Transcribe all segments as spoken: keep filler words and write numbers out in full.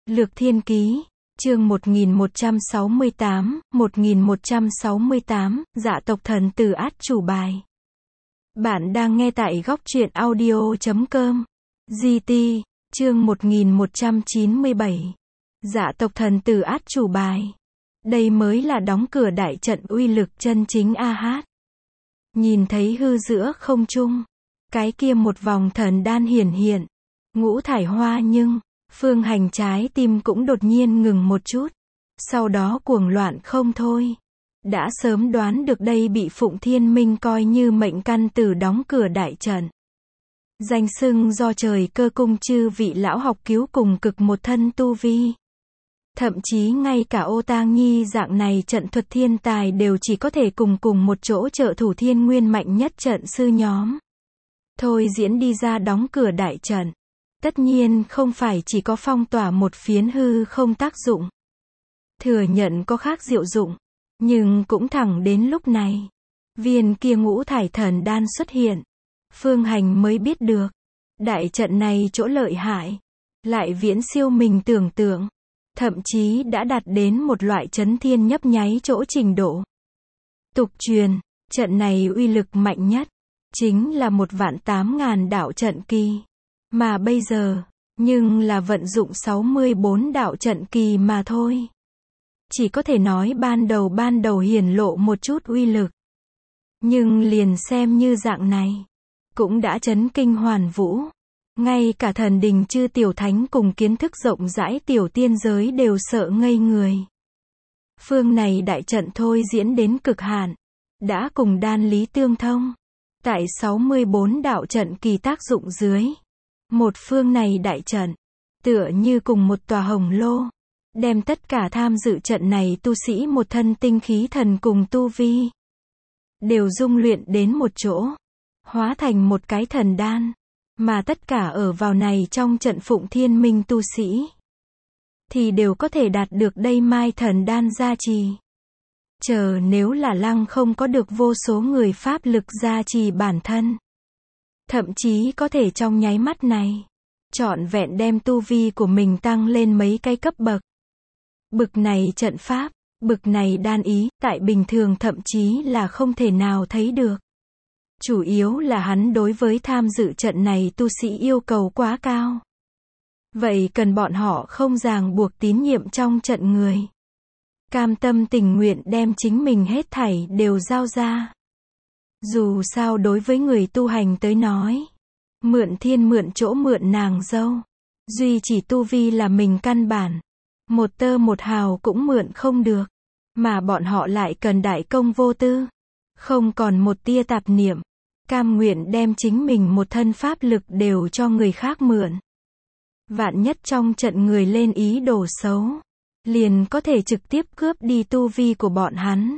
Lược Thiên Ký, chương một nghìn một trăm sáu mươi tám, một nghìn một trăm sáu mươi tám, Dạ tộc thần tử át chủ bài. Bạn đang nghe tại góc truyện audio chấm com. giê tê, chương một nghìn một trăm chín mươi bảy. Dạ tộc thần tử át chủ bài. Đây mới là đóng cửa đại trận uy lực chân chính a hát. Nhìn thấy hư giữa không trung, cái kia một vòng thần đan hiển hiện, ngũ thải hoa nhưng, Phương Hành trái tim cũng đột nhiên ngừng một chút, sau đó cuồng loạn không thôi. Đã sớm đoán được đây bị Phụng Thiên Minh coi như mệnh căn tử đóng cửa đại trận. Danh xưng do trời cơ cung chư vị lão học cứu cùng cực một thân tu vi. Thậm chí ngay cả Ô Tang Nhi dạng này trận thuật thiên tài đều chỉ có thể cùng cùng một chỗ trợ thủ thiên nguyên mạnh nhất trận sư nhóm. Thôi diễn đi ra đóng cửa đại trận. Tất nhiên không phải chỉ có phong tỏa một phiến hư không tác dụng. Thừa nhận có khác diệu dụng. Nhưng cũng thẳng đến lúc này, viên kia ngũ thải thần đan xuất hiện. Phương Hành mới biết được, đại trận này chỗ lợi hại, lại viễn siêu mình tưởng tượng. Thậm chí đã đạt đến một loại chấn thiên nhấp nháy chỗ trình độ. Tục truyền, trận này uy lực mạnh nhất, chính là một vạn tám ngàn đạo trận kỳ. Mà bây giờ, nhưng là vận dụng sáu mươi bốn đạo trận kỳ mà thôi. Chỉ có thể nói ban đầu ban đầu hiển lộ một chút uy lực. Nhưng liền xem như dạng này, cũng đã chấn kinh hoàn vũ. Ngay cả thần đình chư tiểu thánh cùng kiến thức rộng rãi tiểu tiên giới đều sợ ngây người. Phương này đại trận thôi diễn đến cực hạn, đã cùng đan lý tương thông. Tại sáu mươi bốn đạo trận kỳ tác dụng dưới, một phương này đại trận, tựa như cùng một tòa hồng lô, đem tất cả tham dự trận này tu sĩ một thân tinh khí thần cùng tu vi, đều dung luyện đến một chỗ, hóa thành một cái thần đan. Mà tất cả ở vào này trong trận Phụng Thiên Minh tu sĩ, thì đều có thể đạt được đây mai thần đan gia trì. Chờ nếu là lăng không có được vô số người pháp lực gia trì bản thân. Thậm chí có thể trong nháy mắt này, trọn vẹn đem tu vi của mình tăng lên mấy cái cấp bậc. Bực này trận pháp, bực này đan ý, tại bình thường thậm chí là không thể nào thấy được. Chủ yếu là hắn đối với tham dự trận này tu sĩ yêu cầu quá cao. Vậy cần bọn họ không ràng buộc tín nhiệm trong trận người. Cam tâm tình nguyện đem chính mình hết thảy đều giao ra. Dù sao đối với người tu hành tới nói, mượn thiên mượn chỗ mượn nàng dâu, duy chỉ tu vi là mình căn bản. Một tơ một hào cũng mượn không được. Mà bọn họ lại cần đại công vô tư. Không còn một tia tạp niệm. Cam nguyện đem chính mình một thân pháp lực đều cho người khác mượn. Vạn nhất trong trận người lên ý đồ xấu, liền có thể trực tiếp cướp đi tu vi của bọn hắn.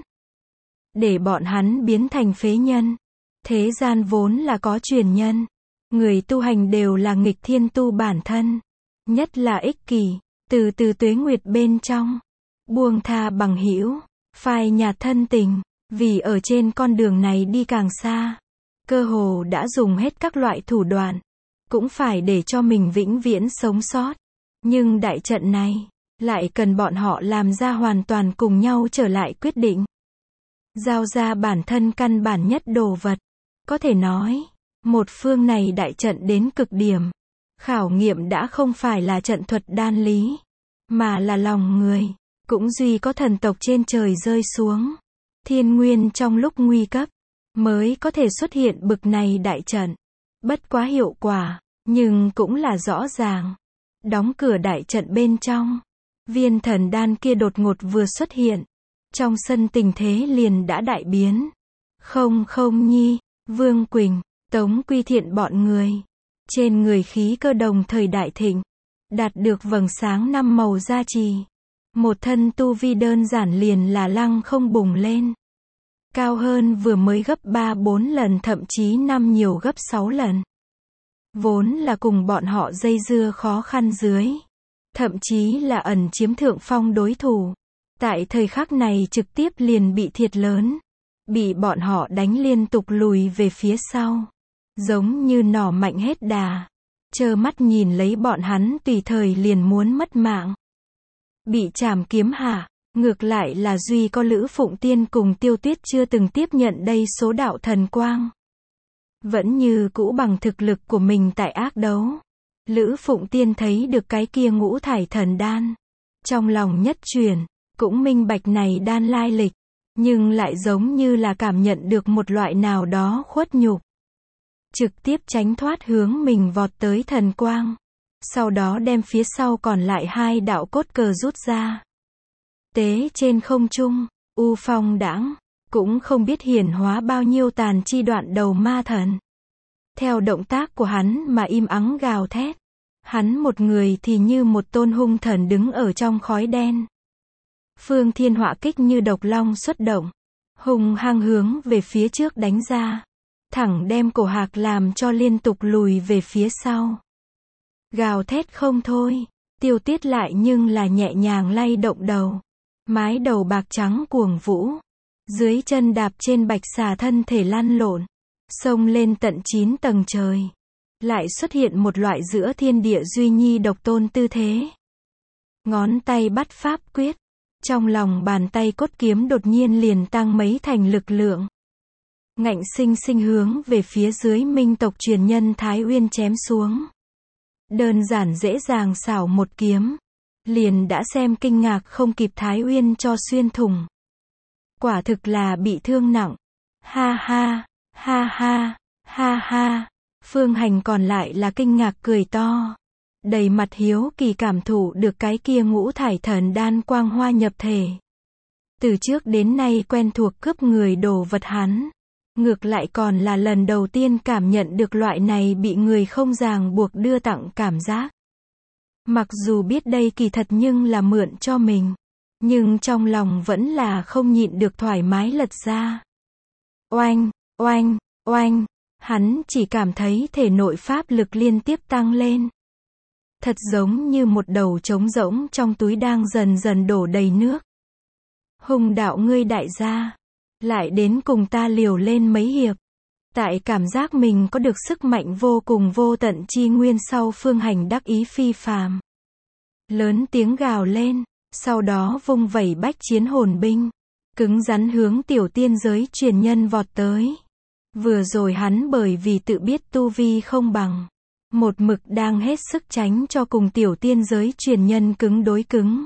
Để bọn hắn biến thành phế nhân. Thế gian vốn là có truyền nhân. Người tu hành đều là nghịch thiên tu bản thân. Nhất là ích kỷ, từ từ tuế nguyệt bên trong. Buông tha bằng hữu, phai nhạt thân tình, vì ở trên con đường này đi càng xa. Cơ hồ đã dùng hết các loại thủ đoạn, cũng phải để cho mình vĩnh viễn sống sót. Nhưng đại trận này, lại cần bọn họ làm ra hoàn toàn cùng nhau trở lại quyết định. Giao ra bản thân căn bản nhất đồ vật. Có thể nói, một phương này đại trận đến cực điểm. Khảo nghiệm đã không phải là trận thuật đan lý, mà là lòng người. Cũng duy có thần tộc trên trời rơi xuống. Thiên nguyên trong lúc nguy cấp, mới có thể xuất hiện bực này đại trận. Bất quá hiệu quả, nhưng cũng là rõ ràng. Đóng cửa đại trận bên trong, viên thần đan kia đột ngột vừa xuất hiện. Trong sân tình thế liền đã đại biến. Không không nhi, Vương Quỳnh, Tống Quy Thiện bọn người. Trên người khí cơ đồng thời đại thịnh. Đạt được vầng sáng năm màu gia trì. Một thân tu vi đơn giản liền là lăng không bùng lên. Cao hơn vừa mới gấp ba bốn lần thậm chí năm nhiều gấp sáu lần. Vốn là cùng bọn họ dây dưa khó khăn dưới. Thậm chí là ẩn chiếm thượng phong đối thủ. Tại thời khắc này trực tiếp liền bị thiệt lớn. Bị bọn họ đánh liên tục lùi về phía sau. Giống như nỏ mạnh hết đà. trơ mắt nhìn lấy bọn hắn tùy thời liền muốn mất mạng. Bị trảm kiếm hả? Ngược lại là duy có Lữ Phụng Tiên cùng Tiêu Tuyết chưa từng tiếp nhận đây số đạo thần quang. Vẫn như cũ bằng thực lực của mình tại ác đấu. Lữ Phụng Tiên thấy được cái kia ngũ thải thần đan. Trong lòng nhất chuyển, cũng minh bạch này đan lai lịch. Nhưng lại giống như là cảm nhận được một loại nào đó khuất nhục. Trực tiếp tránh thoát hướng mình vọt tới thần quang. Sau đó đem phía sau còn lại hai đạo cốt cờ rút ra. Tế trên không trung, u phong đãng, cũng không biết hiển hóa bao nhiêu tàn chi đoạn đầu ma thần. Theo động tác của hắn mà im ắng gào thét. Hắn một người thì như một tôn hung thần đứng ở trong khói đen. Phương thiên họa kích như độc long xuất động. Hung hăng hướng về phía trước đánh ra. Thẳng đem cổ hạc làm cho liên tục lùi về phía sau. Gào thét không thôi. Tiêu Tuyết lại nhưng là nhẹ nhàng lay động đầu. Mái đầu bạc trắng cuồng vũ. Dưới chân đạp trên bạch xà thân thể lăn lộn. Xông lên tận chín tầng trời. Lại xuất hiện một loại giữa thiên địa duy nhi độc tôn tư thế. Ngón tay bắt pháp quyết. Trong lòng bàn tay cốt kiếm đột nhiên liền tăng mấy thành lực lượng. Ngạnh sinh sinh hướng về phía dưới minh tộc truyền nhân Thái Uyên chém xuống. Đơn giản dễ dàng xảo một kiếm. Liền đã xem kinh ngạc không kịp Thái Uyên cho xuyên thủng. Quả thực là bị thương nặng. Ha ha, ha ha, ha ha. Phương Hành còn lại là kinh ngạc cười to. Đầy mặt hiếu kỳ cảm thụ được cái kia ngũ thải thần đan quang hoa nhập thể. Từ trước đến nay quen thuộc cướp người đồ vật hắn. Ngược lại còn là lần đầu tiên cảm nhận được loại này bị người không ràng buộc đưa tặng cảm giác. Mặc dù biết đây kỳ thật nhưng là mượn cho mình. Nhưng trong lòng vẫn là không nhịn được thoải mái lật ra. Oanh, oanh, oanh. Hắn chỉ cảm thấy thể nội pháp lực liên tiếp tăng lên. Thật giống như một đầu trống rỗng trong túi đang dần dần đổ đầy nước. Hùng đạo ngươi đại gia. Lại đến cùng ta liều lên mấy hiệp. Tại cảm giác mình có được sức mạnh vô cùng vô tận chi nguyên sau Phương Hành đắc ý phi phàm. Lớn tiếng gào lên. Sau đó vung vẩy bách chiến hồn binh. Cứng rắn hướng tiểu tiên giới truyền nhân vọt tới. Vừa rồi hắn bởi vì tự biết tu vi không bằng. Một mực đang hết sức tránh cho cùng tiểu tiên giới truyền nhân cứng đối cứng.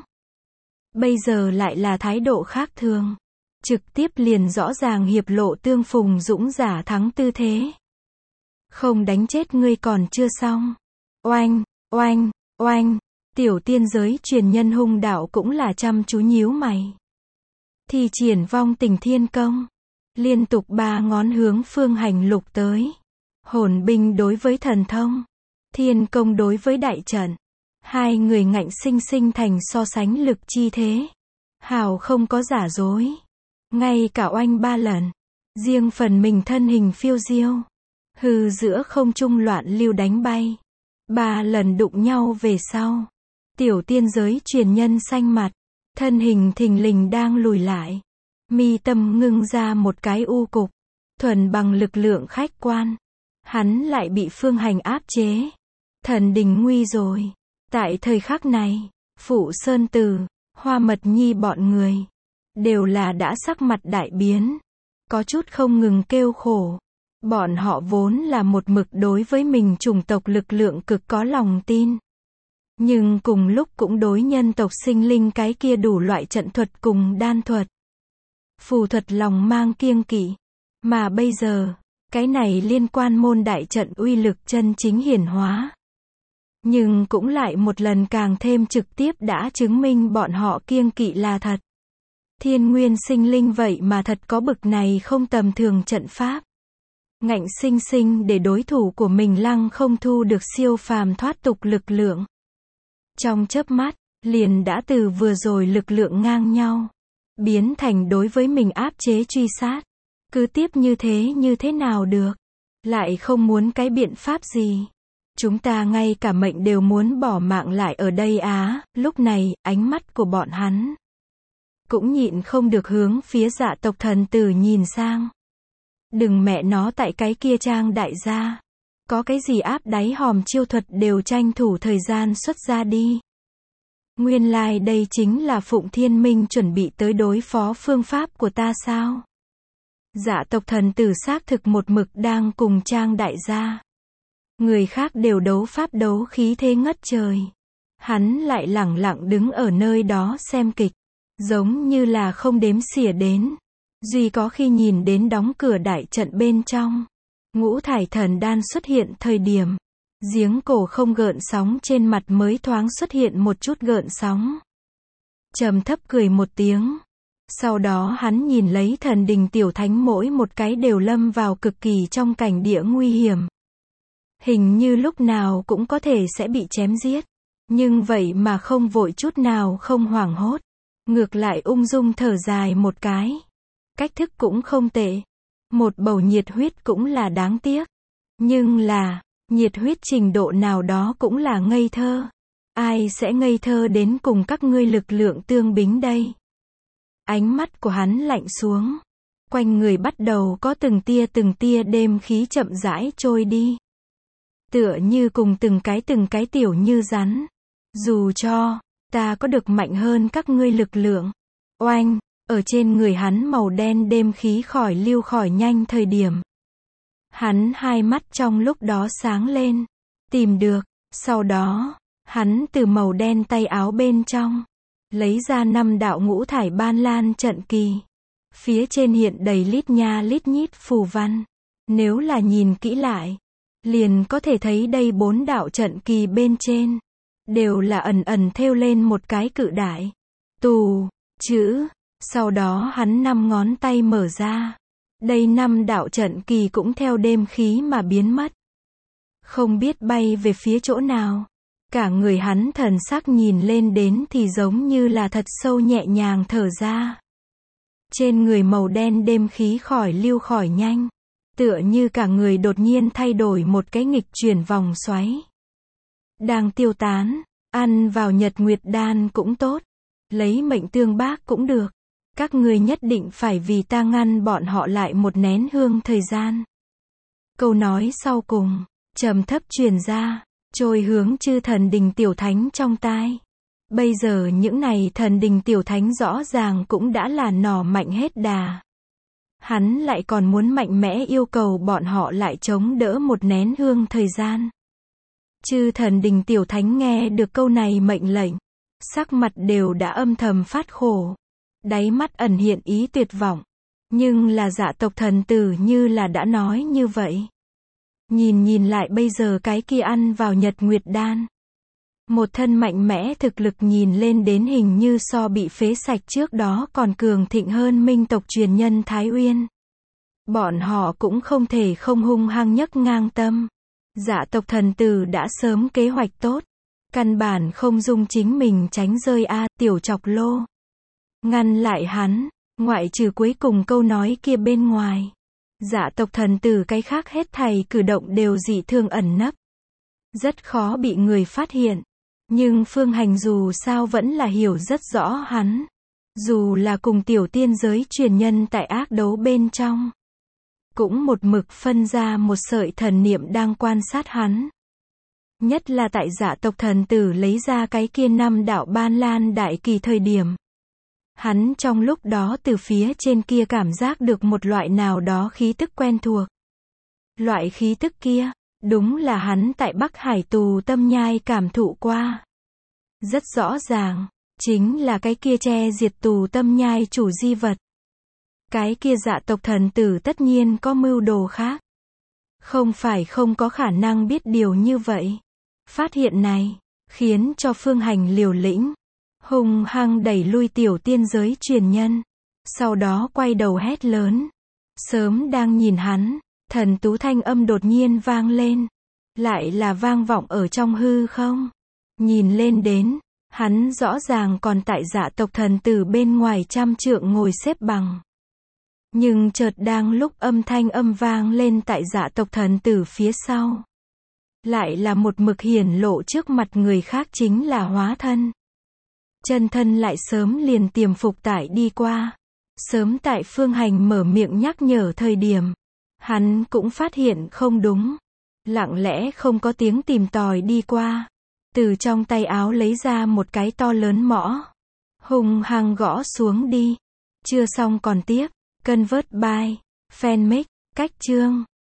Bây giờ lại là thái độ khác thường. Trực tiếp liền rõ ràng hiệp lộ tương phùng dũng giả thắng tư thế. Không đánh chết ngươi còn chưa xong. Oanh, oanh, oanh. Tiểu tiên giới truyền nhân hung đạo cũng là chăm chú nhíu mày. Thì triển vong tình thiên công. Liên tục ba ngón hướng Phương Hành lục tới. Hồn binh đối với thần thông. Thiên công đối với đại trận. Hai người ngạnh sinh sinh thành so sánh lực chi thế. Hào không có giả dối. Ngay cả oanh ba lần. Riêng phần mình thân hình phiêu diêu. Hư giữa không trung loạn lưu đánh bay. Ba lần đụng nhau về sau. Tiểu tiên giới truyền nhân xanh mặt. Thân hình thình lình đang lùi lại. Mi tâm ngưng ra một cái u cục. Thuần bằng lực lượng khách quan. Hắn lại bị Phương Hành áp chế. Thần đình nguy rồi. Tại thời khắc này, Phụ Sơn Tử, Hoa Mật Nhi bọn người. Đều là đã sắc mặt đại biến. Có chút không ngừng kêu khổ. Bọn họ vốn là một mực đối với mình chủng tộc lực lượng cực có lòng tin. Nhưng cùng lúc cũng đối nhân tộc sinh linh cái kia đủ loại trận thuật cùng đan thuật. Phù thuật lòng mang kiêng kỵ. Mà bây giờ, cái này liên quan môn đại trận uy lực chân chính hiển hóa. Nhưng cũng lại một lần càng thêm trực tiếp đã chứng minh bọn họ kiêng kỵ là thật. Thiên nguyên sinh linh vậy mà thật có bực này không tầm thường trận pháp. Ngạnh sinh sinh để đối thủ của mình lăng không thu được siêu phàm thoát tục lực lượng. Trong chớp mắt, liền đã từ vừa rồi lực lượng ngang nhau. Biến thành đối với mình áp chế truy sát. Cứ tiếp như thế như thế nào được. Lại không muốn cái biện pháp gì. Chúng ta ngay cả mệnh đều muốn bỏ mạng lại ở đây á. Lúc này, ánh mắt của bọn hắn cũng nhịn không được hướng phía Dạ tộc thần tử nhìn sang. Đừng mẹ nó tại cái kia trang đại gia. Có cái gì áp đáy hòm chiêu thuật đều tranh thủ thời gian xuất ra đi. Nguyên lai like đây chính là Phụng Thiên Minh chuẩn bị tới đối phó phương pháp của ta sao? Dạ tộc thần tử xác thực một mực đang cùng Trang đại gia. Người khác đều đấu pháp đấu khí thế ngất trời. Hắn lại lẳng lặng đứng ở nơi đó xem kịch. Giống như là không đếm xỉa đến. Duy có khi nhìn đến đóng cửa đại trận bên trong. Ngũ thải thần đan xuất hiện thời điểm. Giếng cổ không gợn sóng trên mặt mới thoáng xuất hiện một chút gợn sóng. Trầm thấp cười một tiếng. Sau đó hắn nhìn lấy thần đình tiểu thánh mỗi một cái đều lâm vào cực kỳ trong cảnh địa nguy hiểm. Hình như lúc nào cũng có thể sẽ bị chém giết. Nhưng vậy mà không vội chút nào không hoảng hốt. Ngược lại ung dung thở dài một cái. Cách thức cũng không tệ. Một bầu nhiệt huyết cũng là đáng tiếc. Nhưng là, nhiệt huyết trình độ nào đó cũng là ngây thơ. Ai sẽ ngây thơ đến cùng các ngươi lực lượng tương bính đây? Ánh mắt của hắn lạnh xuống. Quanh người bắt đầu có từng tia từng tia đêm khí chậm rãi trôi đi. Tựa như cùng từng cái từng cái tiểu như rắn. Dù cho, ta có được mạnh hơn các ngươi lực lượng. Oanh, ở trên người hắn màu đen đêm khí khỏi lưu khỏi nhanh thời điểm. Hắn hai mắt trong lúc đó sáng lên. Tìm được, sau đó, hắn từ màu đen tay áo bên trong. Lấy ra năm đạo ngũ thải ban lan trận kỳ. Phía trên hiện đầy lít nha lít nhít phù văn. Nếu là nhìn kỹ lại, liền có thể thấy đây bốn đạo trận kỳ bên trên. Đều là ẩn ẩn thêu lên một cái cự đại. Tù, chữ. Sau đó hắn năm ngón tay mở ra. Đây năm đạo trận kỳ cũng theo đêm khí mà biến mất. Không biết bay về phía chỗ nào. Cả người hắn thần sắc nhìn lên đến thì giống như là thật sâu nhẹ nhàng thở ra. Trên người màu đen đêm khí khỏi lưu khỏi nhanh. Tựa như cả người đột nhiên thay đổi một cái nghịch chuyển vòng xoáy. Đang tiêu tán, ăn vào nhật nguyệt đan cũng tốt. Lấy mệnh tương bác cũng được. Các ngươi nhất định phải vì ta ngăn bọn họ lại một nén hương thời gian. Câu nói sau cùng, trầm thấp truyền ra, trôi hướng chư thần đình tiểu thánh trong tai. Bây giờ những này thần đình tiểu thánh rõ ràng cũng đã là nỏ mạnh hết đà. Hắn lại còn muốn mạnh mẽ yêu cầu bọn họ lại chống đỡ một nén hương thời gian. Chư thần đình tiểu thánh nghe được câu này mệnh lệnh. Sắc mặt đều đã âm thầm phát khổ. Đáy mắt ẩn hiện ý tuyệt vọng. Nhưng là dạ tộc thần tử như là đã nói như vậy. Nhìn nhìn lại bây giờ cái kia ăn vào nhật nguyệt đan. Một thân mạnh mẽ thực lực nhìn lên đến hình như so bị phế sạch trước đó còn cường thịnh hơn minh tộc truyền nhân Thái Uyên. Bọn họ cũng không thể không hung hăng nhấc ngang tâm. Dạ tộc thần tử đã sớm kế hoạch tốt. Căn bản không dung chính mình tránh rơi a tiểu chọc lô. Ngăn lại hắn, ngoại trừ cuối cùng câu nói kia bên ngoài. Dạ tộc thần tử cái khác hết thảy cử động đều dị thường ẩn nấp. Rất khó bị người phát hiện. Nhưng Phương Hành dù sao vẫn là hiểu rất rõ hắn. Dù là cùng tiểu tiên giới truyền nhân tại ác đấu bên trong. Cũng một mực phân ra một sợi thần niệm đang quan sát hắn. Nhất là tại dạ tộc thần tử lấy ra cái kia năm đạo ban lan đại kỳ thời điểm. Hắn trong lúc đó từ phía trên kia cảm giác được một loại nào đó khí tức quen thuộc. Loại khí tức kia, đúng là hắn tại Bắc Hải tù tâm nhai cảm thụ qua. Rất rõ ràng, chính là cái kia che diệt tù tâm nhai chủ di vật. Cái kia dạ tộc thần tử tất nhiên có mưu đồ khác. Không phải không có khả năng biết điều như vậy. Phát hiện này, khiến cho Phương Hành liều lĩnh. Hung hăng đẩy lui tiểu tiên giới truyền nhân. Sau đó quay đầu hét lớn. Sớm đang nhìn hắn, thần tú thanh âm đột nhiên vang lên. Lại là vang vọng ở trong hư không. Nhìn lên đến, hắn rõ ràng còn tại dạ tộc thần tử bên ngoài trăm trượng ngồi xếp bằng. Nhưng chợt đang lúc âm thanh âm vang lên tại dạ tộc thần tử phía sau. Lại là một mực hiển lộ trước mặt người khác chính là hóa thân. Chân thân lại sớm liền tiềm phục tại đi qua. Sớm tại Phương Hành mở miệng nhắc nhở thời điểm. Hắn cũng phát hiện không đúng. lặng lẽ không có tiếng tìm tòi đi qua. Từ trong tay áo lấy ra một cái to lớn mõ. Hung hăng gõ xuống đi. Chưa xong còn tiếp. Convert by. Fanmake. Cách chương.